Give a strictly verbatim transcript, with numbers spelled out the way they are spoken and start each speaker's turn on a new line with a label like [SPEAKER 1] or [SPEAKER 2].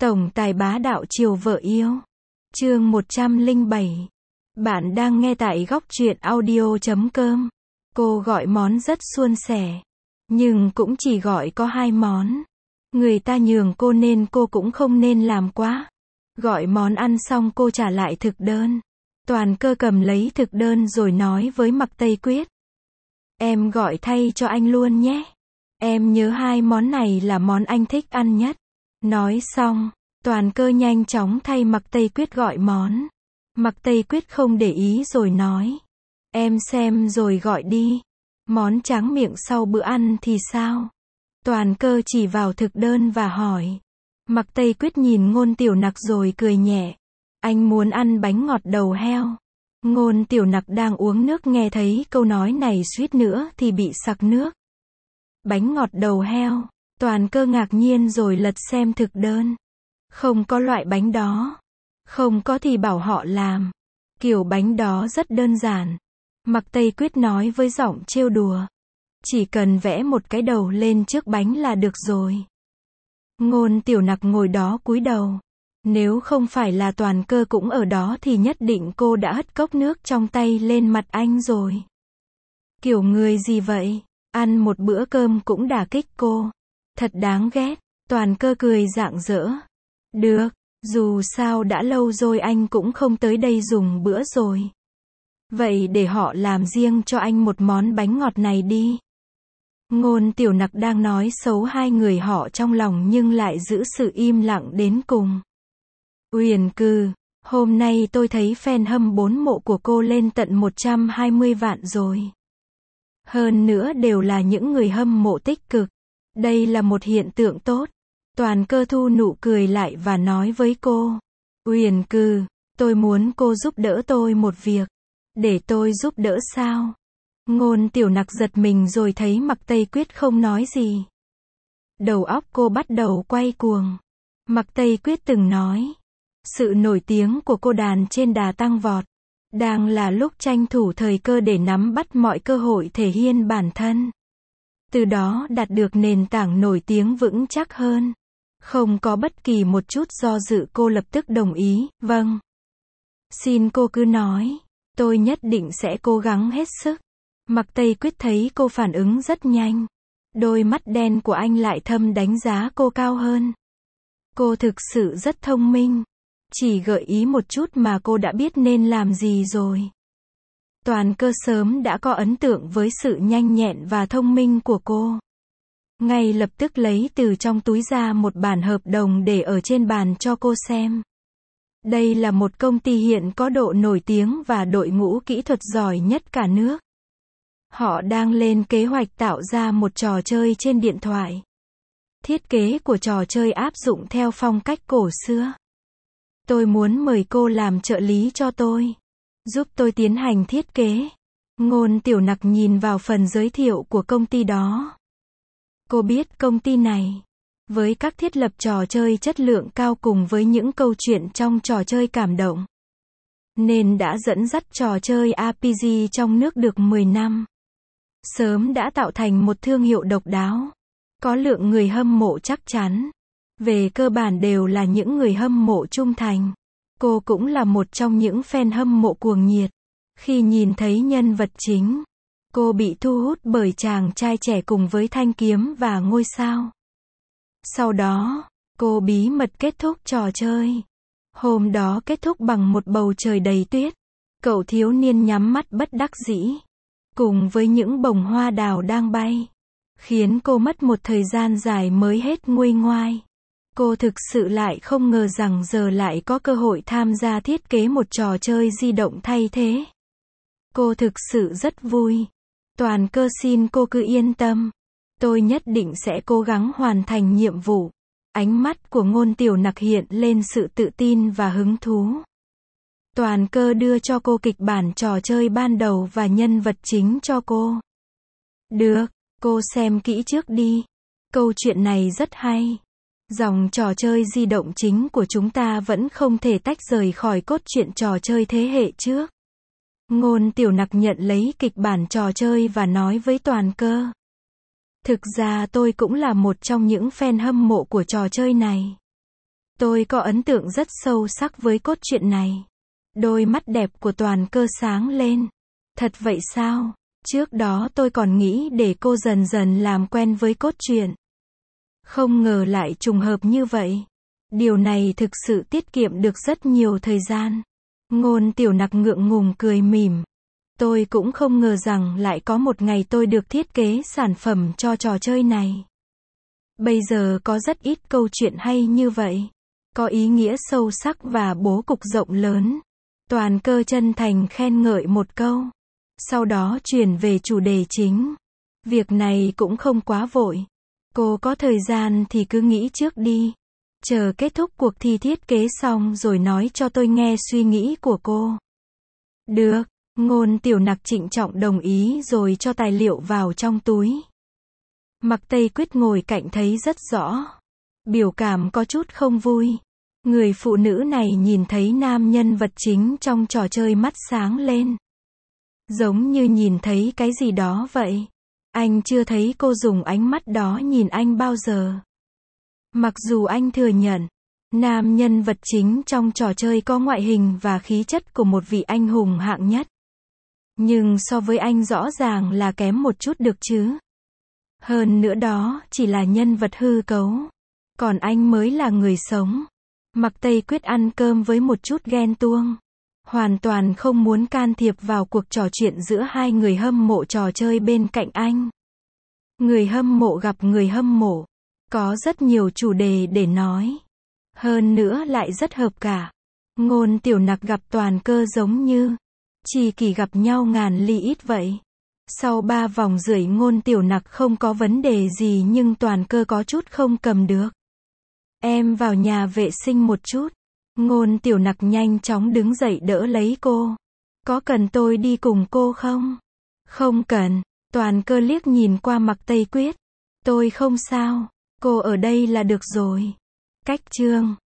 [SPEAKER 1] Tổng tài bá đạo chiều vợ yêu. Chương một trăm lẻ bảy. Bạn đang nghe tại góc truyện audio chấm com. Cô gọi món rất suôn sẻ, nhưng cũng chỉ gọi có hai món. Người ta nhường cô nên cô cũng không nên làm quá. Gọi món ăn xong cô trả lại thực đơn. Toàn Cơ cầm lấy thực đơn rồi nói với Mạc Tây Quyết. Em gọi thay cho anh luôn nhé. Em nhớ hai món này là món anh thích ăn nhất. Nói xong, Toàn Cơ nhanh chóng thay Mạc Tây Quyết gọi món. Mạc Tây Quyết không để ý rồi nói. Em xem rồi gọi đi. Món tráng miệng sau bữa ăn thì sao? Toàn Cơ chỉ vào thực đơn và hỏi. Mạc Tây Quyết nhìn Ngôn Tiểu Nặc rồi cười nhẹ. Anh muốn ăn bánh ngọt đầu heo. Ngôn Tiểu Nặc đang uống nước nghe thấy câu nói này suýt nữa thì bị sặc nước. Bánh ngọt đầu heo. Toàn Cơ ngạc nhiên rồi lật xem thực đơn. Không có loại bánh đó. Không có thì bảo họ làm. Kiểu bánh đó rất đơn giản. Mạc Tây Quyết nói với giọng trêu đùa. Chỉ cần vẽ một cái đầu lên trước bánh là được rồi. Ngôn Tiểu Nặc ngồi đó cúi đầu. Nếu không phải là Toàn Cơ cũng ở đó thì nhất định cô đã hất cốc nước trong tay lên mặt anh rồi. Kiểu người gì vậy? Ăn một bữa cơm cũng đả kích cô. Thật đáng ghét. Toàn Cơ cười rạng rỡ. Được, dù sao đã lâu rồi anh cũng không tới đây dùng bữa rồi. Vậy để họ làm riêng cho anh một món bánh ngọt này đi. Ngôn Tiểu Nặc đang nói xấu hai người họ trong lòng nhưng lại giữ sự im lặng đến cùng. Uyển Cừ, hôm nay tôi thấy fan hâm bốn mộ của cô lên tận một trăm hai mươi vạn rồi. Hơn nữa đều là những người hâm mộ tích cực. Đây là một hiện tượng tốt. Toàn Cơ thu nụ cười lại và nói với cô. Uyển Cừ, tôi muốn cô giúp đỡ tôi một việc. Để tôi giúp đỡ sao? Ngôn Tiểu Nặc giật mình rồi thấy Mạc Tây Quyết không nói gì. Đầu óc cô bắt đầu quay cuồng. Mạc Tây Quyết từng nói. Sự nổi tiếng của cô đàn trên đà tăng vọt. Đang là lúc tranh thủ thời cơ để nắm bắt mọi cơ hội thể hiện bản thân. Từ đó đạt được nền tảng nổi tiếng vững chắc hơn. Không có bất kỳ một chút do dự cô lập tức đồng ý, vâng. Xin cô cứ nói. Tôi nhất định sẽ cố gắng hết sức. Mạc Tây Quyết thấy cô phản ứng rất nhanh. Đôi mắt đen của anh lại thâm đánh giá cô cao hơn. Cô thực sự rất thông minh. Chỉ gợi ý một chút mà cô đã biết nên làm gì rồi. Toàn Cơ sớm đã có ấn tượng với sự nhanh nhẹn và thông minh của cô. Ngay lập tức lấy từ trong túi ra một bản hợp đồng để ở trên bàn cho cô xem. Đây là một công ty hiện có độ nổi tiếng và đội ngũ kỹ thuật giỏi nhất cả nước. Họ đang lên kế hoạch tạo ra một trò chơi trên điện thoại. Thiết kế của trò chơi áp dụng theo phong cách cổ xưa. Tôi muốn mời cô làm trợ lý cho tôi. Giúp tôi tiến hành thiết kế. Ngôn Tiểu Nặc nhìn vào phần giới thiệu của công ty đó. Cô biết công ty này. Với các thiết lập trò chơi chất lượng cao cùng với những câu chuyện trong trò chơi cảm động. Nên đã dẫn dắt trò chơi rờ pê giê trong nước được mười năm. Sớm đã tạo thành một thương hiệu độc đáo. Có lượng người hâm mộ chắc chắn. Về cơ bản đều là những người hâm mộ trung thành. Cô cũng là một trong những fan hâm mộ cuồng nhiệt. Khi nhìn thấy nhân vật chính, cô bị thu hút bởi chàng trai trẻ cùng với thanh kiếm và ngôi sao. Sau đó, cô bí mật kết thúc trò chơi. Hôm đó kết thúc bằng một bầu trời đầy tuyết. Cậu thiếu niên nhắm mắt bất đắc dĩ. Cùng với những bông hoa đào đang bay. Khiến cô mất một thời gian dài mới hết nguôi ngoai. Cô thực sự lại không ngờ rằng giờ lại có cơ hội tham gia thiết kế một trò chơi di động thay thế. Cô thực sự rất vui. Toàn Cơ xin cô cứ yên tâm. Tôi nhất định sẽ cố gắng hoàn thành nhiệm vụ. Ánh mắt của Ngôn Tiểu Nặc hiện lên sự tự tin và hứng thú. Toàn Cơ đưa cho cô kịch bản trò chơi ban đầu và nhân vật chính cho cô. Được, cô xem kỹ trước đi. Câu chuyện này rất hay. Dòng trò chơi di động chính của chúng ta vẫn không thể tách rời khỏi cốt truyện trò chơi thế hệ trước. Ngôn Tiểu Nặc nhận lấy kịch bản trò chơi và nói với Toàn Cơ. Thực ra tôi cũng là một trong những fan hâm mộ của trò chơi này. Tôi có ấn tượng rất sâu sắc với cốt truyện này. Đôi mắt đẹp của Toàn Cơ sáng lên. Thật vậy sao? Trước đó tôi còn nghĩ để cô dần dần làm quen với cốt truyện. Không ngờ lại trùng hợp như vậy. Điều này thực sự tiết kiệm được rất nhiều thời gian. Ngôn Tiểu Nặc ngượng ngùng cười mỉm. Tôi cũng không ngờ rằng lại có một ngày tôi được thiết kế sản phẩm cho trò chơi này. Bây giờ có rất ít câu chuyện hay như vậy. Có ý nghĩa sâu sắc và bố cục rộng lớn. Toàn Cơ chân thành khen ngợi một câu. Sau đó chuyển về chủ đề chính. Việc này cũng không quá vội. Cô có thời gian thì cứ nghĩ trước đi. Chờ kết thúc cuộc thi thiết kế xong rồi nói cho tôi nghe suy nghĩ của cô. Được, Ngôn Tiểu Nặc trịnh trọng đồng ý rồi cho tài liệu vào trong túi. Mạc Tây Quyết ngồi cạnh thấy rất rõ. Biểu cảm có chút không vui. Người phụ nữ này nhìn thấy nam nhân vật chính trong trò chơi mắt sáng lên. Giống như nhìn thấy cái gì đó vậy. Anh chưa thấy cô dùng ánh mắt đó nhìn anh bao giờ. Mặc dù anh thừa nhận, nam nhân vật chính trong trò chơi có ngoại hình và khí chất của một vị anh hùng hạng nhất. Nhưng so với anh rõ ràng là kém một chút được chứ. Hơn nữa đó chỉ là nhân vật hư cấu. Còn anh mới là người sống. Mạc Tây Quyết ăn cơm với một chút ghen tuông. Hoàn toàn không muốn can thiệp vào cuộc trò chuyện giữa hai người hâm mộ trò chơi bên cạnh anh. Người hâm mộ gặp người hâm mộ. Có rất nhiều chủ đề để nói. Hơn nữa lại rất hợp cả. Ngôn Tiểu Nặc gặp Toàn Cơ giống như tri kỷ gặp nhau ngàn ly ít vậy. Sau ba vòng rưỡi Ngôn Tiểu Nặc không có vấn đề gì nhưng Toàn Cơ có chút không cầm được. Em vào nhà vệ sinh một chút. Ngôn Tiểu Nặc nhanh chóng đứng dậy đỡ lấy cô. Có cần tôi đi cùng cô không? Không cần. Toàn Cơ liếc nhìn qua Mạc Tây Quyết. Tôi không sao. Cô ở đây là được rồi. Cách chương